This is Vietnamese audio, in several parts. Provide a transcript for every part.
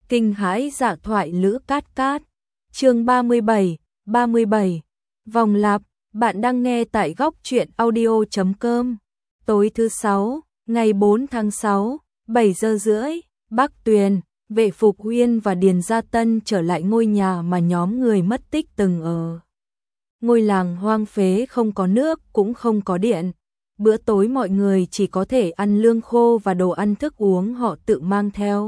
Kinh hãi dạ thoại Lữ Cát Cát. Chương 37. Vòng lặp, bạn đang nghe tại góc truyện audio.com. Tối thứ 6, ngày 4 tháng 6, 7 giờ rưỡi, Bắc Tuyền, Vệ Phục Uyên và Điền Gia Tân trở lại ngôi nhà mà nhóm người mất tích từng ở. Ngôi làng hoang phế, không có nước cũng không có điện. Bữa tối mọi người chỉ có thể ăn lương khô và đồ ăn thức uống họ tự mang theo.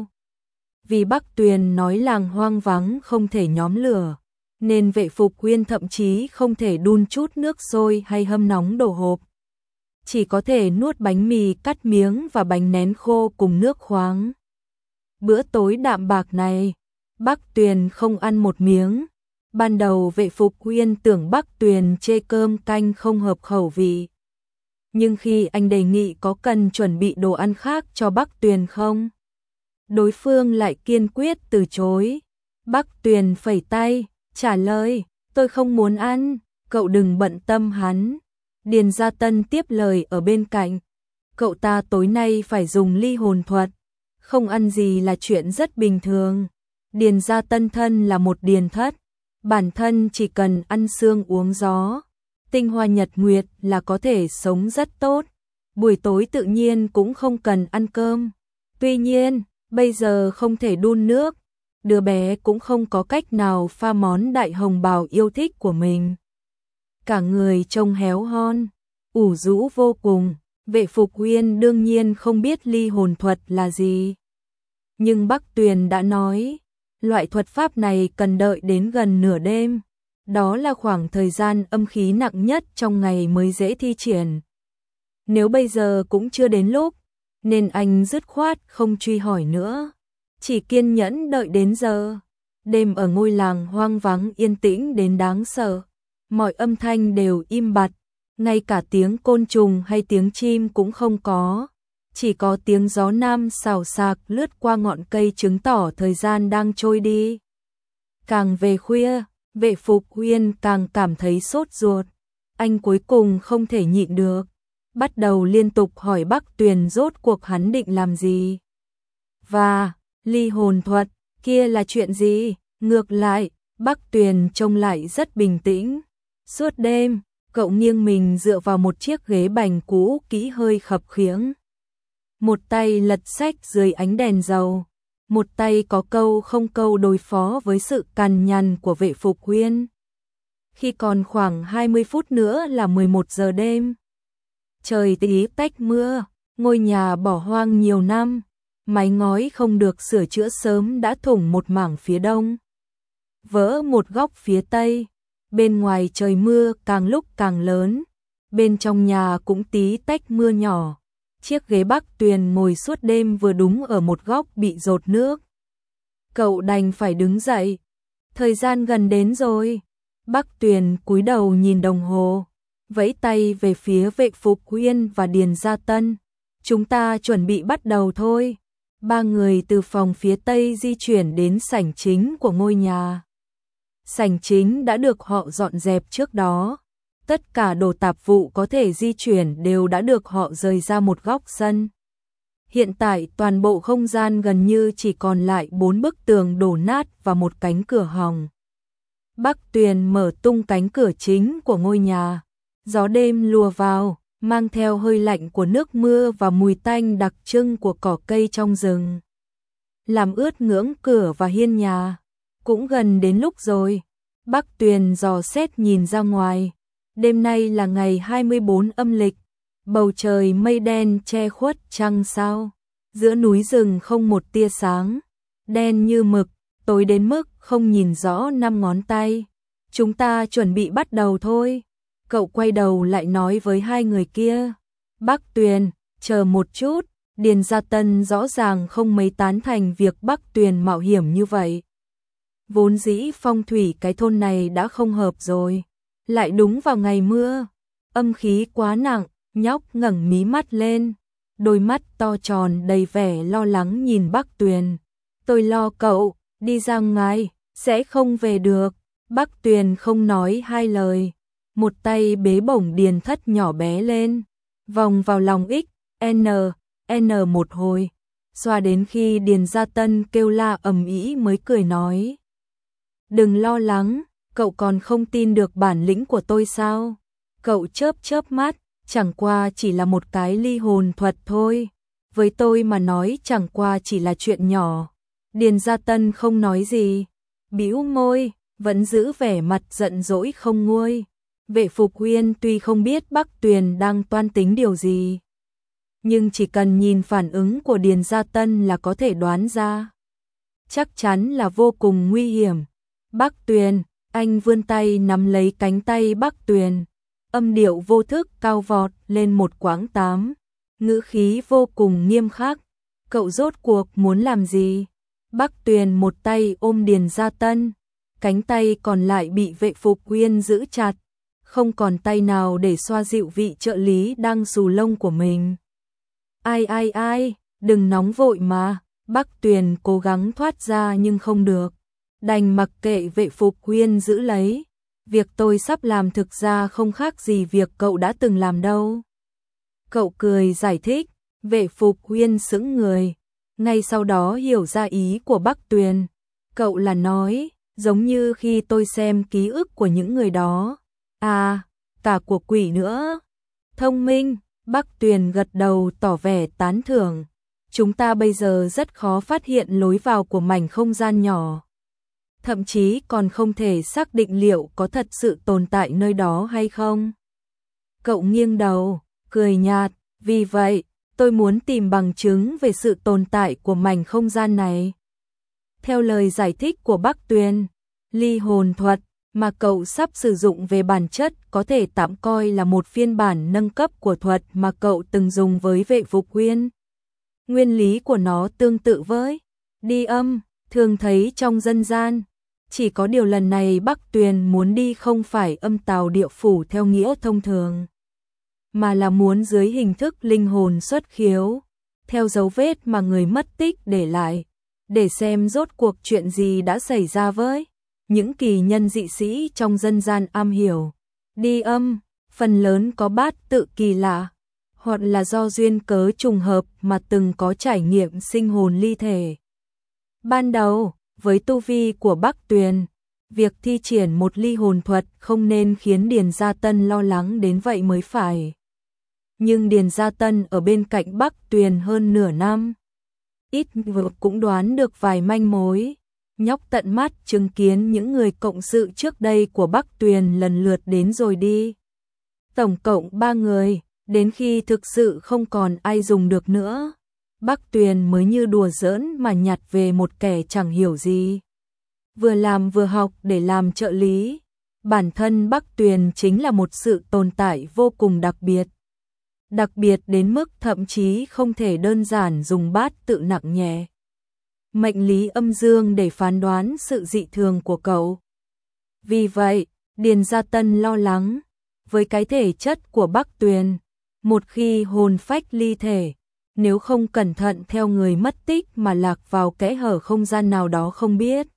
Vì Bắc Tuyền nói làng hoang vắng không thể nhóm lửa, nên Vệ Phục Uyên thậm chí không thể đun chút nước sôi hay hâm nóng đổ hộp. Chỉ có thể nuốt bánh mì cắt miếng và bánh nén khô cùng nước khoáng. Bữa tối đạm bạc này, Bắc Tuyền không ăn một miếng. Ban đầu Vệ Phục Uyên tưởng Bắc Tuyền chê cơm canh không hợp khẩu vị. Nhưng khi anh đề nghị có cần chuẩn bị đồ ăn khác cho Bắc Tuyền không, đối phương lại kiên quyết từ chối. Bắc Tuyền phẩy tay, trả lời, tôi không muốn ăn, cậu đừng bận tâm hắn. Điền Gia Tân tiếp lời ở bên cạnh, cậu ta tối nay phải dùng ly hồn thuật, không ăn gì là chuyện rất bình thường. Điền Gia Tân thân là một điền thất, bản thân chỉ cần ăn xương uống gió, tinh hoa nhật nguyệt là có thể sống rất tốt, buổi tối tự nhiên cũng không cần ăn cơm. Tuy nhiên, bây giờ không thể đun nước, đứa bé cũng không có cách nào pha món đại hồng bào yêu thích của mình. Cả người trông héo hon, ủ rũ vô cùng. Vệ Phục Uyên đương nhiên không biết ly hồn thuật là gì. Nhưng Bắc Tuyền đã nói, loại thuật pháp này cần đợi đến gần nửa đêm. Đó là khoảng thời gian âm khí nặng nhất trong ngày mới dễ thi triển. Nếu bây giờ cũng chưa đến lúc, nên anh dứt khoát không truy hỏi nữa, chỉ kiên nhẫn đợi đến giờ. Đêm ở ngôi làng hoang vắng yên tĩnh đến đáng sợ, mọi âm thanh đều im bặt, ngay cả tiếng côn trùng hay tiếng chim cũng không có, chỉ có tiếng gió nam xào xạc lướt qua ngọn cây chứng tỏ thời gian đang trôi đi. Càng về khuya, Vệ Phục Uyên càng cảm thấy sốt ruột, anh cuối cùng không thể nhịn được, bắt đầu liên tục hỏi Bắc Tuyền rốt cuộc hắn định làm gì. Và ly hồn thuật kia là chuyện gì? Ngược lại, Bắc Tuyền trông lại rất bình tĩnh. Suốt đêm, cậu nghiêng mình dựa vào một chiếc ghế bành cũ kỹ hơi khập khiễng. Một tay lật sách dưới ánh đèn dầu, một tay có câu không câu đối phó với sự cằn nhằn của Vệ Phục Uyên. Khi còn khoảng 20 phút nữa là 11 giờ đêm. Trời tí tách mưa, ngôi nhà bỏ hoang nhiều năm, mái ngói không được sửa chữa sớm đã thủng một mảng phía đông, vỡ một góc phía tây. Bên ngoài trời mưa càng lúc càng lớn, bên trong nhà cũng tí tách mưa nhỏ. Chiếc ghế Bắc Tuyền ngồi suốt đêm vừa đúng ở một góc bị dột nước. Cậu đành phải đứng dậy. Thời gian gần đến rồi. Bắc Tuyền cúi đầu nhìn đồng hồ, vẫy tay về phía Vệ Phục Uyên và Điền Gia Tân. Chúng ta chuẩn bị bắt đầu thôi. Ba người từ phòng phía tây di chuyển đến sảnh chính của ngôi nhà. Sảnh chính đã được họ dọn dẹp trước đó. Tất cả đồ tạp vụ có thể di chuyển đều đã được họ rời ra một góc sân. Hiện tại toàn bộ không gian gần như chỉ còn lại 4 bức tường đổ nát và một cánh cửa hỏng. Bắc Tuyền mở tung cánh cửa chính của ngôi nhà. Gió đêm lùa vào, mang theo hơi lạnh của nước mưa và mùi tanh đặc trưng của cỏ cây trong rừng, làm ướt ngưỡng cửa và hiên nhà. Cũng gần đến lúc rồi. Bắc Tuyền dò xét nhìn ra ngoài. Đêm nay là ngày 24 âm lịch, bầu trời mây đen che khuất trăng sao. Giữa núi rừng không một tia sáng, đen như mực, tối đến mức không nhìn rõ 5 ngón tay. Chúng ta chuẩn bị bắt đầu thôi. Cậu quay đầu lại nói với hai người kia. Bắc Tuyền, chờ một chút. Điền Gia Tân rõ ràng không mấy tán thành việc Bắc Tuyền mạo hiểm như vậy. Vốn dĩ phong thủy cái thôn này đã không hợp rồi, lại đúng vào ngày mưa, âm khí quá nặng. Nhóc ngẩng mí mắt lên, đôi mắt to tròn đầy vẻ lo lắng nhìn Bắc Tuyền. Tôi lo cậu, đi ra ngoài, sẽ không về được. Bắc Tuyền không nói hai lời, một tay bế bổng Điền Thất nhỏ bé lên, vòng vào lòng N một hồi, xoa đến khi Điền Gia Tân kêu la ầm ĩ mới cười nói. Đừng lo lắng, cậu còn không tin được bản lĩnh của tôi sao? Cậu chớp chớp mắt, chẳng qua chỉ là một cái ly hồn thuật thôi. Với tôi mà nói chẳng qua chỉ là chuyện nhỏ. Điền Gia Tân không nói gì, bĩu môi, vẫn giữ vẻ mặt giận dỗi không nguôi. Vệ Phục Huyên tuy không biết Bắc Tuyền đang toan tính điều gì, nhưng chỉ cần nhìn phản ứng của Điền Gia Tân là có thể đoán ra. Chắc chắn là vô cùng nguy hiểm. Bắc Tuyền, anh vươn tay nắm lấy cánh tay Bắc Tuyền, âm điệu vô thức cao vọt lên một quãng 8, ngữ khí vô cùng nghiêm khắc. Cậu rốt cuộc muốn làm gì? Bắc Tuyền một tay ôm Điền Gia Tân, cánh tay còn lại bị Vệ Phục Huyên giữ chặt, không còn tay nào để xoa dịu vị trợ lý đang xù lông của mình. Ai, đừng nóng vội mà. Bắc Tuyền cố gắng thoát ra nhưng không được, đành mặc kệ Vệ Phục Huyên giữ lấy. Việc tôi sắp làm thực ra không khác gì việc cậu đã từng làm đâu. Cậu cười giải thích. Vệ Phục Huyên sững người, ngay sau đó hiểu ra ý của Bắc Tuyền. Cậu là nói, giống như khi tôi xem ký ức của những người đó. À, cả của quỷ nữa. Thông minh. Bắc Tuyền gật đầu tỏ vẻ tán thưởng. Chúng ta bây giờ rất khó phát hiện lối vào của mảnh không gian nhỏ. Thậm chí còn không thể xác định liệu có thật sự tồn tại nơi đó hay không. Cậu nghiêng đầu, cười nhạt, vì vậy, tôi muốn tìm bằng chứng về sự tồn tại của mảnh không gian này. Theo lời giải thích của Bắc Tuyền, ly hồn thuật mà cậu sắp sử dụng về bản chất có thể tạm coi là một phiên bản nâng cấp của thuật mà cậu từng dùng với Vệ Phục Huyên. Nguyên lý của nó tương tự với đi âm, thường thấy trong dân gian. Chỉ có điều lần này Bắc Tuyền muốn đi không phải âm tào địa phủ theo nghĩa thông thường, mà là muốn dưới hình thức linh hồn xuất khiếu, theo dấu vết mà người mất tích để lại, để xem rốt cuộc chuyện gì đã xảy ra với những kỳ nhân dị sĩ trong dân gian am hiểu. Đi âm, phần lớn có bát tự kỳ lạ, hoặc là do duyên cớ trùng hợp mà từng có trải nghiệm sinh hồn ly thể. Ban đầu, với tu vi của Bắc Tuyền, việc thi triển một ly hồn thuật không nên khiến Điền Gia Tân lo lắng đến vậy mới phải. Nhưng Điền Gia Tân ở bên cạnh Bắc Tuyền hơn nửa năm, ít vừa cũng đoán được vài manh mối. Nhóc tận mắt chứng kiến những người cộng sự trước đây của Bắc Tuyền lần lượt đến rồi đi. Tổng cộng 3 người, đến khi thực sự không còn ai dùng được nữa, Bắc Tuyền mới như đùa giỡn mà nhặt về một kẻ chẳng hiểu gì. Vừa làm vừa học để làm trợ lý. Bản thân Bắc Tuyền chính là một sự tồn tại vô cùng đặc biệt. Đặc biệt đến mức thậm chí không thể đơn giản dùng bát tự nặng nhẹ, mệnh lý âm dương để phán đoán sự dị thường của cậu. Vì vậy, Điền Gia Tân lo lắng, với cái thể chất của Bắc Tuyền, một khi hồn phách ly thể, nếu không cẩn thận theo người mất tích mà lạc vào kẽ hở không gian nào đó không biết,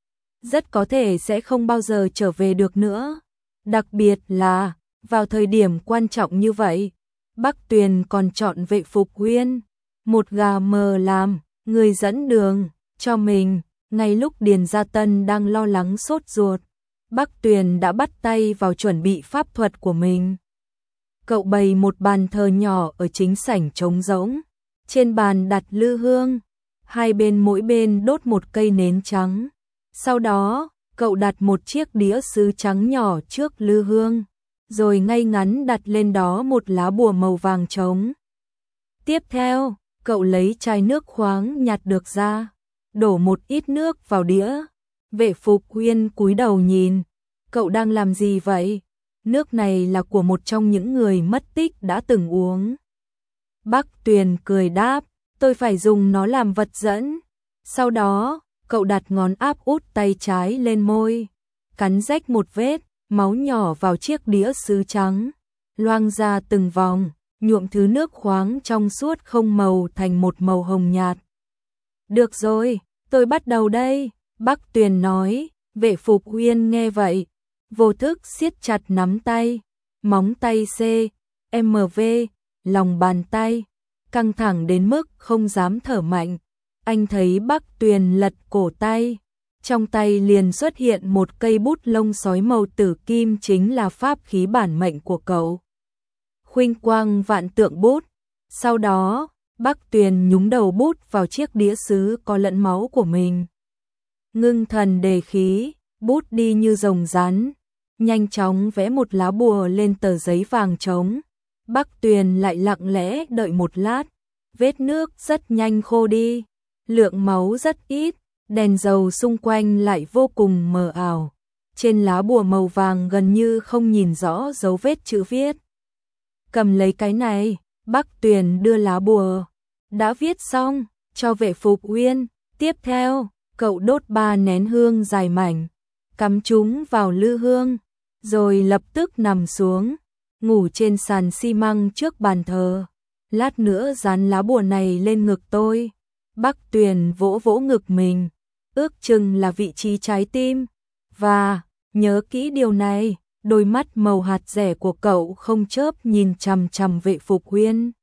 rất có thể sẽ không bao giờ trở về được nữa. Đặc biệt là, vào thời điểm quan trọng như vậy, Bắc Tuyền còn chọn Vệ Phục Huyên, một gà mờ làm người dẫn đường cho mình. Ngay lúc Điền Gia Tân đang lo lắng sốt ruột, Bắc Tuyền đã bắt tay vào chuẩn bị pháp thuật của mình. Cậu bày một bàn thờ nhỏ ở chính sảnh trống rỗng, trên bàn đặt lư hương, hai bên mỗi bên đốt một cây nến trắng. Sau đó, cậu đặt một chiếc đĩa sứ trắng nhỏ trước lư hương, rồi ngay ngắn đặt lên đó một lá bùa màu vàng trống. Tiếp theo, cậu lấy chai nước khoáng nhặt được ra, đổ một ít nước vào đĩa. Vệ Phục Huyên cúi đầu nhìn, cậu đang làm gì vậy? Nước này là của một trong những người mất tích đã từng uống. Bắc Tuyền cười đáp, tôi phải dùng nó làm vật dẫn. Sau đó, cậu đặt ngón áp út tay trái lên môi, cắn rách một vết, máu nhỏ vào chiếc đĩa sứ trắng, loang ra từng vòng, nhuộm thứ nước khoáng trong suốt không màu thành một màu hồng nhạt. Được rồi, tôi bắt đầu đây, Bắc Tuyền nói. Vệ Phục Huyên nghe vậy, vô thức siết chặt nắm tay, móng tay CMV, lòng bàn tay, căng thẳng đến mức không dám thở mạnh. Anh thấy Bắc Tuyền lật cổ tay, trong tay liền xuất hiện một cây bút lông sói màu tử kim, chính là pháp khí bản mệnh của cậu. Khuynh quang vạn tượng bút. Sau đó, Bắc Tuyền nhúng đầu bút vào chiếc đĩa sứ có lẫn máu của mình. Ngưng thần đề khí, bút đi như rồng rắn, nhanh chóng vẽ một lá bùa lên tờ giấy vàng trống. Bắc Tuyền lại lặng lẽ đợi một lát, vết nước rất nhanh khô đi, lượng máu rất ít, đèn dầu xung quanh lại vô cùng mờ ảo. Trên lá bùa màu vàng gần như không nhìn rõ dấu vết chữ viết. Cầm lấy cái này, Bắc Tuyền đưa lá bùa đã viết xong cho Vệ Phục Uyên. Tiếp theo, cậu đốt 3 nén hương dài mảnh, cắm chúng vào lư hương, rồi lập tức nằm xuống, ngủ trên sàn xi măng trước bàn thờ. Lát nữa dán lá bùa này lên ngực tôi. Bắc Tuyền vỗ vỗ ngực mình, ước chừng là vị trí trái tim. Và, nhớ kỹ điều này, đôi mắt màu hạt rẻ của cậu không chớp nhìn chằm chằm Vệ Phục Uyên.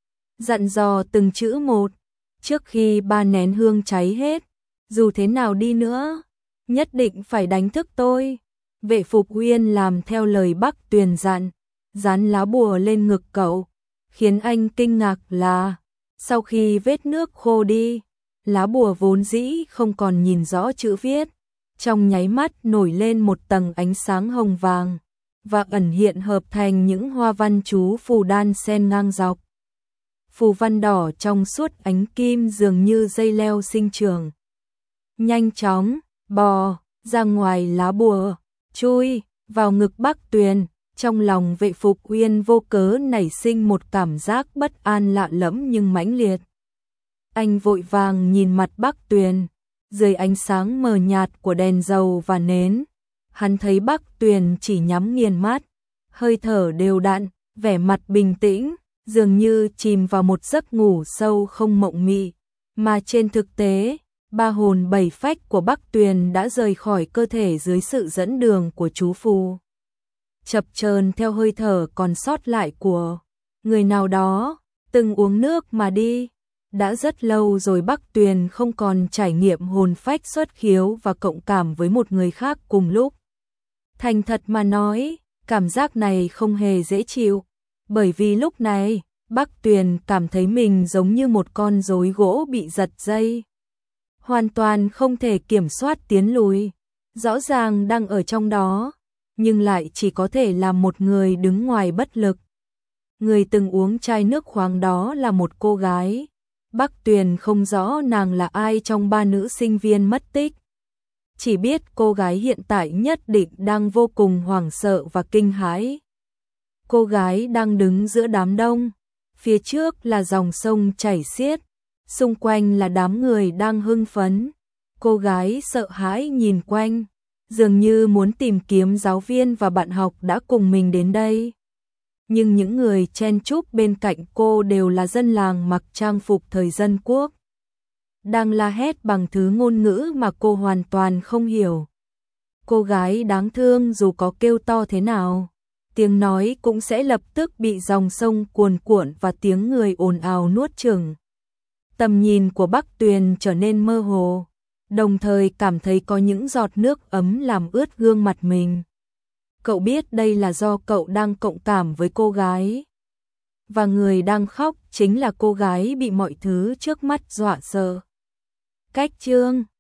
Dặn dò từng chữ một, trước khi 3 nén hương cháy hết, dù thế nào đi nữa, nhất định phải đánh thức tôi. Vệ Phục Uyên làm theo lời Bắc Tuyền dặn, dán lá bùa lên ngực cậu. Khiến anh kinh ngạc là, sau khi vết nước khô đi, lá bùa vốn dĩ không còn nhìn rõ chữ viết, trong nháy mắt nổi lên một tầng ánh sáng hồng vàng, và ẩn hiện hợp thành những hoa văn chú phù đan xen ngang dọc. Phù văn đỏ trong suốt ánh kim dường như dây leo sinh trưởng. Nhanh chóng, bò ra ngoài lá bùa, chui vào ngực Bắc Tuyền. Trong lòng Vệ Phục Uyên vô cớ nảy sinh một cảm giác bất an lạ lẫm nhưng mãnh liệt. Anh vội vàng nhìn mặt Bắc Tuyền, dưới ánh sáng mờ nhạt của đèn dầu và nến, hắn thấy Bắc Tuyền chỉ nhắm nghiền mắt, hơi thở đều đặn, vẻ mặt bình tĩnh, dường như chìm vào một giấc ngủ sâu không mộng mị, mà trên thực tế, 3 hồn 7 phách của Bắc Tuyền đã rời khỏi cơ thể dưới sự dẫn đường của chú phù. Chập chờn theo hơi thở còn sót lại của người nào đó, từng uống nước mà đi. Đã rất lâu rồi Bắc Tuyền không còn trải nghiệm hồn phách xuất khiếu và cộng cảm với một người khác cùng lúc. Thành thật mà nói, cảm giác này không hề dễ chịu, bởi vì lúc này, Bắc Tuyền cảm thấy mình giống như một con rối gỗ bị giật dây. Hoàn toàn không thể kiểm soát tiến lùi, rõ ràng đang ở trong đó, nhưng lại chỉ có thể làm một người đứng ngoài bất lực. Người từng uống chai nước khoáng đó là một cô gái. Bắc Tuyền không rõ nàng là ai trong 3 nữ sinh viên mất tích. Chỉ biết cô gái hiện tại nhất định đang vô cùng hoảng sợ và kinh hãi. Cô gái đang đứng giữa đám đông, phía trước là dòng sông chảy xiết, xung quanh là đám người đang hưng phấn. Cô gái sợ hãi nhìn quanh, dường như muốn tìm kiếm giáo viên và bạn học đã cùng mình đến đây. Nhưng những người chen chúc bên cạnh cô đều là dân làng mặc trang phục thời dân quốc, đang la hét bằng thứ ngôn ngữ mà cô hoàn toàn không hiểu. Cô gái đáng thương dù có kêu to thế nào, tiếng nói cũng sẽ lập tức bị dòng sông cuồn cuộn và tiếng người ồn ào nuốt chửng. Tầm nhìn của Bắc Tuyền trở nên mơ hồ, đồng thời cảm thấy có những giọt nước ấm làm ướt gương mặt mình. Cậu biết đây là do cậu đang cộng cảm với cô gái. Và người đang khóc chính là cô gái bị mọi thứ trước mắt dọa sợ. Cách chương